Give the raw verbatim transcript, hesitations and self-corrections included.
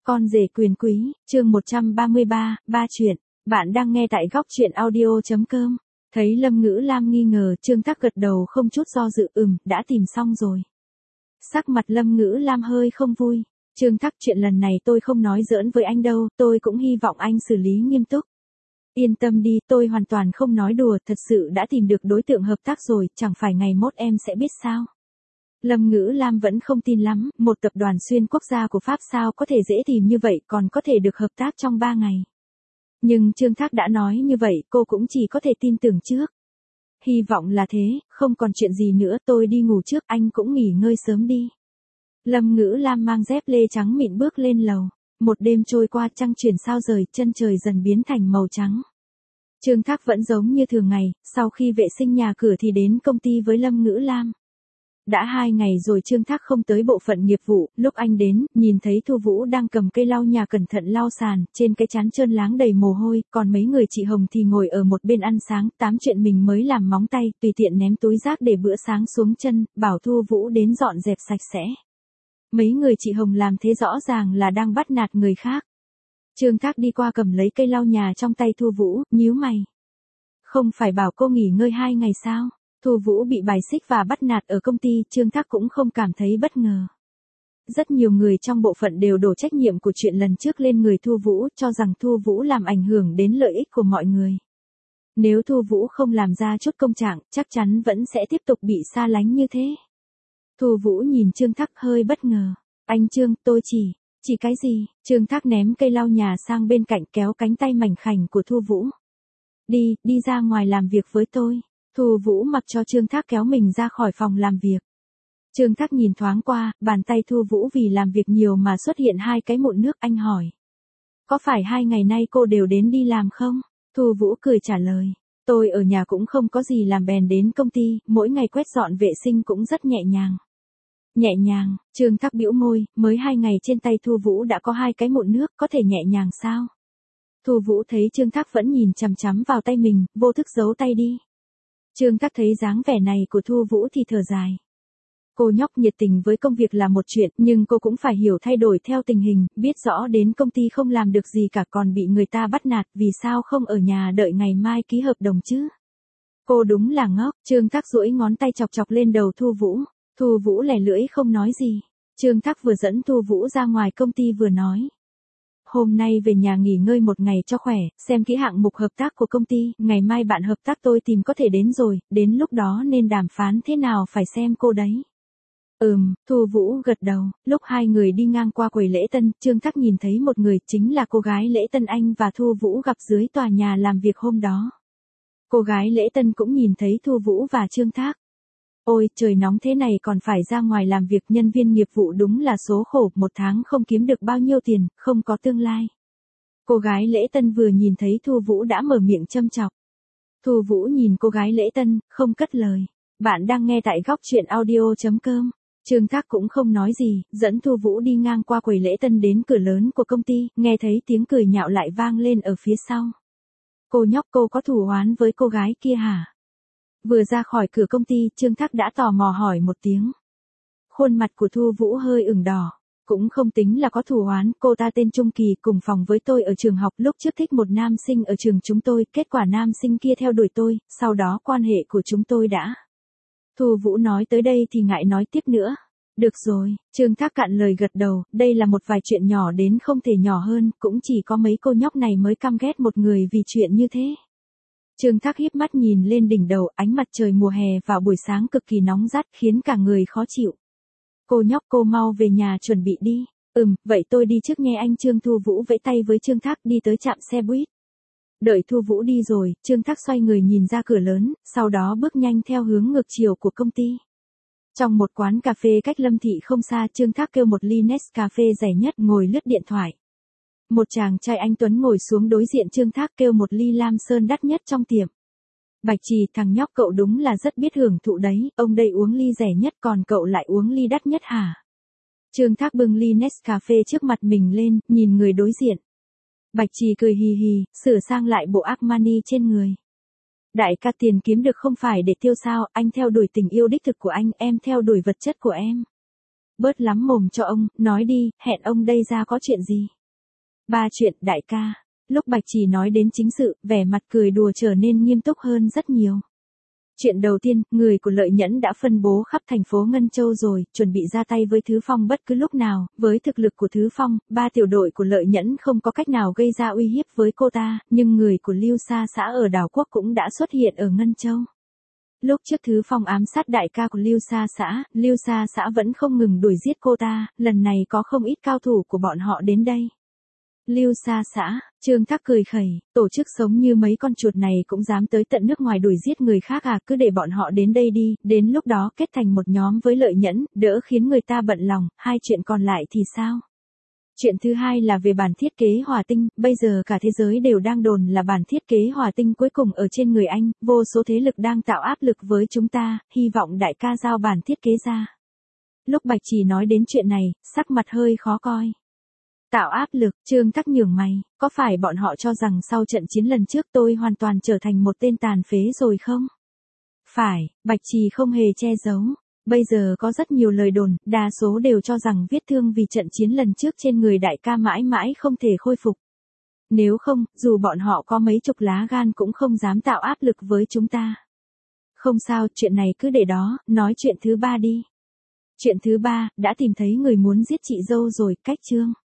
Con rể quyền quý, chương một trăm ba mươi ba, ba chuyện. Bạn đang nghe tại góc truyện audio chấm com. Thấy Lâm Ngữ Lam nghi ngờ, Trương Thác gật đầu không chút do dự, ừm, đã tìm xong rồi. Sắc mặt Lâm Ngữ Lam hơi không vui. Trương Thác, chuyện lần này tôi không nói giỡn với anh đâu, tôi cũng hy vọng anh xử lý nghiêm túc. Yên tâm đi, tôi hoàn toàn không nói đùa, thật sự đã tìm được đối tượng hợp tác rồi, chẳng phải ngày mốt em sẽ biết sao. Lâm Ngữ Lam vẫn không tin lắm, một tập đoàn xuyên quốc gia của Pháp sao có thể dễ tìm như vậy, còn có thể được hợp tác trong ba ngày. Nhưng Trương Thác đã nói như vậy, cô cũng chỉ có thể tin tưởng trước. Hy vọng là thế, không còn chuyện gì nữa, tôi đi ngủ trước, anh cũng nghỉ ngơi sớm đi. Lâm Ngữ Lam mang dép lê trắng mịn bước lên lầu. Một đêm trôi qua, trăng chuyển sao rời, chân trời dần biến thành màu trắng. Trương Thác vẫn giống như thường ngày, sau khi vệ sinh nhà cửa thì đến công ty với Lâm Ngữ Lam. Đã hai ngày rồi Trương Thác không tới bộ phận nghiệp vụ, lúc anh đến, nhìn thấy Thu Vũ đang cầm cây lau nhà cẩn thận lau sàn, trên cái trán trơn láng đầy mồ hôi, còn mấy người chị Hồng thì ngồi ở một bên ăn sáng, tám chuyện mình mới làm móng tay, tùy tiện ném túi rác để bữa sáng xuống chân, bảo Thu Vũ đến dọn dẹp sạch sẽ. Mấy người chị Hồng làm thế rõ ràng là đang bắt nạt người khác. Trương Thác đi qua cầm lấy cây lau nhà trong tay Thu Vũ, nhíu mày. Không phải bảo cô nghỉ ngơi hai ngày sao? Thu Vũ bị bài xích và bắt nạt ở công ty, Trương Thác cũng không cảm thấy bất ngờ. Rất nhiều người trong bộ phận đều đổ trách nhiệm của chuyện lần trước lên người Thu Vũ, cho rằng Thu Vũ làm ảnh hưởng đến lợi ích của mọi người. Nếu Thu Vũ không làm ra chút công trạng, chắc chắn vẫn sẽ tiếp tục bị xa lánh như thế. Thu Vũ nhìn Trương Thác hơi bất ngờ. Anh Trương, tôi chỉ, chỉ cái gì? Trương Thác ném cây lau nhà sang bên cạnh, kéo cánh tay mảnh khảnh của Thu Vũ. Đi, đi ra ngoài làm việc với tôi. Thu Vũ mặc cho Trương Thác kéo mình ra khỏi phòng làm việc. Trương Thác nhìn thoáng qua, bàn tay Thu Vũ vì làm việc nhiều mà xuất hiện hai cái mụn nước, anh hỏi. Có phải hai ngày nay cô đều đến đi làm không? Thu Vũ cười trả lời. Tôi ở nhà cũng không có gì làm bèn đến công ty, mỗi ngày quét dọn vệ sinh cũng rất nhẹ nhàng. Nhẹ nhàng, Trương Thác bĩu môi, mới hai ngày trên tay Thu Vũ đã có hai cái mụn nước, có thể nhẹ nhàng sao? Thu Vũ thấy Trương Thác vẫn nhìn chằm chằm vào tay mình, vô thức giấu tay đi. Trương Thác thấy dáng vẻ này của Thu Vũ thì thở dài. Cô nhóc nhiệt tình với công việc là một chuyện, nhưng cô cũng phải hiểu thay đổi theo tình hình, biết rõ đến công ty không làm được gì cả còn bị người ta bắt nạt, vì sao không ở nhà đợi ngày mai ký hợp đồng chứ? Cô đúng là ngốc. Trương Thác duỗi ngón tay chọc chọc lên đầu Thu Vũ. Thu Vũ lẻ lưỡi không nói gì. Trương Thác vừa dẫn Thu Vũ ra ngoài công ty vừa nói. Hôm nay về nhà nghỉ ngơi một ngày cho khỏe, xem kỹ hạng mục hợp tác của công ty, ngày mai bạn hợp tác tôi tìm có thể đến rồi, đến lúc đó nên đàm phán thế nào phải xem cô đấy. Ừm, Thu Vũ gật đầu, lúc hai người đi ngang qua quầy lễ tân, Trương Thác nhìn thấy một người, chính là cô gái lễ tân anh và Thu Vũ gặp dưới tòa nhà làm việc hôm đó. Cô gái lễ tân cũng nhìn thấy Thu Vũ và Trương Thác. Ôi, trời nóng thế này còn phải ra ngoài làm việc, nhân viên nghiệp vụ đúng là số khổ, một tháng không kiếm được bao nhiêu tiền, không có tương lai. Cô gái lễ tân vừa nhìn thấy Thu Vũ đã mở miệng châm chọc. Thu Vũ nhìn cô gái lễ tân, không cất lời. Bạn đang nghe tại góc truyện audio chấm com. Trương Thác cũng không nói gì, dẫn Thu Vũ đi ngang qua quầy lễ tân đến cửa lớn của công ty, nghe thấy tiếng cười nhạo lại vang lên ở phía sau. Cô nhóc, cô có thù oán với cô gái kia hả? Vừa ra khỏi cửa công ty, Trương Thác đã tò mò hỏi một tiếng. Khuôn mặt của Thu Vũ hơi ửng đỏ. Cũng không tính là có thù oán, cô ta tên Trung Kỳ, cùng phòng với tôi ở trường học, lúc trước thích một nam sinh ở trường chúng tôi, kết quả nam sinh kia theo đuổi tôi, sau đó quan hệ của chúng tôi đã. Thu Vũ nói tới đây thì ngại nói tiếp nữa. Được rồi, Trương Thác cạn lời gật đầu, đây là một vài chuyện nhỏ đến không thể nhỏ hơn, cũng chỉ có mấy cô nhóc này mới căm ghét một người vì chuyện như thế. Trương Thác híp mắt nhìn lên đỉnh đầu, ánh mặt trời mùa hè vào buổi sáng cực kỳ nóng rát khiến cả người khó chịu. Cô nhóc, cô mau về nhà chuẩn bị đi. Ừm, vậy tôi đi trước nghe anh Trương. Thu Vũ vẫy tay với Trương Thác đi tới trạm xe buýt. Đợi Thu Vũ đi rồi, Trương Thác xoay người nhìn ra cửa lớn, sau đó bước nhanh theo hướng ngược chiều của công ty. Trong một quán cà phê cách Lâm Thị không xa, Trương Thác kêu một ly Nescafe rẻ nhất, ngồi lướt điện thoại. Một chàng trai anh tuấn ngồi xuống đối diện Trương Thác, kêu một ly Lam Sơn đắt nhất trong tiệm. Bạch Trì, thằng nhóc cậu đúng là rất biết hưởng thụ đấy, ông đây uống ly rẻ nhất còn cậu lại uống ly đắt nhất hả? Trương Thác bưng ly Nescafe trước mặt mình lên, nhìn người đối diện. Bạch Trì cười hì hì, sửa sang lại bộ Armani trên người. Đại ca, tiền kiếm được không phải để tiêu sao, anh theo đuổi tình yêu đích thực của anh, em theo đuổi vật chất của em. Bớt lắm mồm cho ông, nói đi, hẹn ông đây ra có chuyện gì? Ba chuyện, đại ca. Lúc Bạch Trì nói đến chính sự, vẻ mặt cười đùa trở nên nghiêm túc hơn rất nhiều. Chuyện đầu tiên, người của Lợi Nhẫn đã phân bố khắp thành phố Ngân Châu rồi, chuẩn bị ra tay với Thứ Phong bất cứ lúc nào, với thực lực của Thứ Phong, ba tiểu đội của Lợi Nhẫn không có cách nào gây ra uy hiếp với cô ta, nhưng người của Lưu Sa xã ở đảo quốc cũng đã xuất hiện ở Ngân Châu. Lúc trước Thứ Phong ám sát đại ca của Lưu Sa xã, Lưu Sa xã vẫn không ngừng đuổi giết cô ta, lần này có không ít cao thủ của bọn họ đến đây. Lưu Sa xã, Trương Thác cười khẩy, tổ chức sống như mấy con chuột này cũng dám tới tận nước ngoài đuổi giết người khác à, cứ để bọn họ đến đây đi, đến lúc đó kết thành một nhóm với Lợi Nhẫn, đỡ khiến người ta bận lòng, hai chuyện còn lại thì sao? Chuyện thứ hai là về bản thiết kế hỏa tinh, bây giờ cả thế giới đều đang đồn là bản thiết kế hỏa tinh cuối cùng ở trên người anh, vô số thế lực đang tạo áp lực với chúng ta, hy vọng đại ca giao bản thiết kế ra. Lúc Bạch Trì nói đến chuyện này, sắc mặt hơi khó coi. Tạo áp lực, Trương Thác nhướng mày, có phải bọn họ cho rằng sau trận chiến lần trước tôi hoàn toàn trở thành một tên tàn phế rồi không? Phải, Bạch Trì không hề che giấu. Bây giờ có rất nhiều lời đồn, đa số đều cho rằng vết thương vì trận chiến lần trước trên người đại ca mãi mãi không thể khôi phục. Nếu không, dù bọn họ có mấy chục lá gan cũng không dám tạo áp lực với chúng ta. Không sao, chuyện này cứ để đó, nói chuyện thứ ba đi. Chuyện thứ ba, đã tìm thấy người muốn giết chị dâu rồi, cách Trương.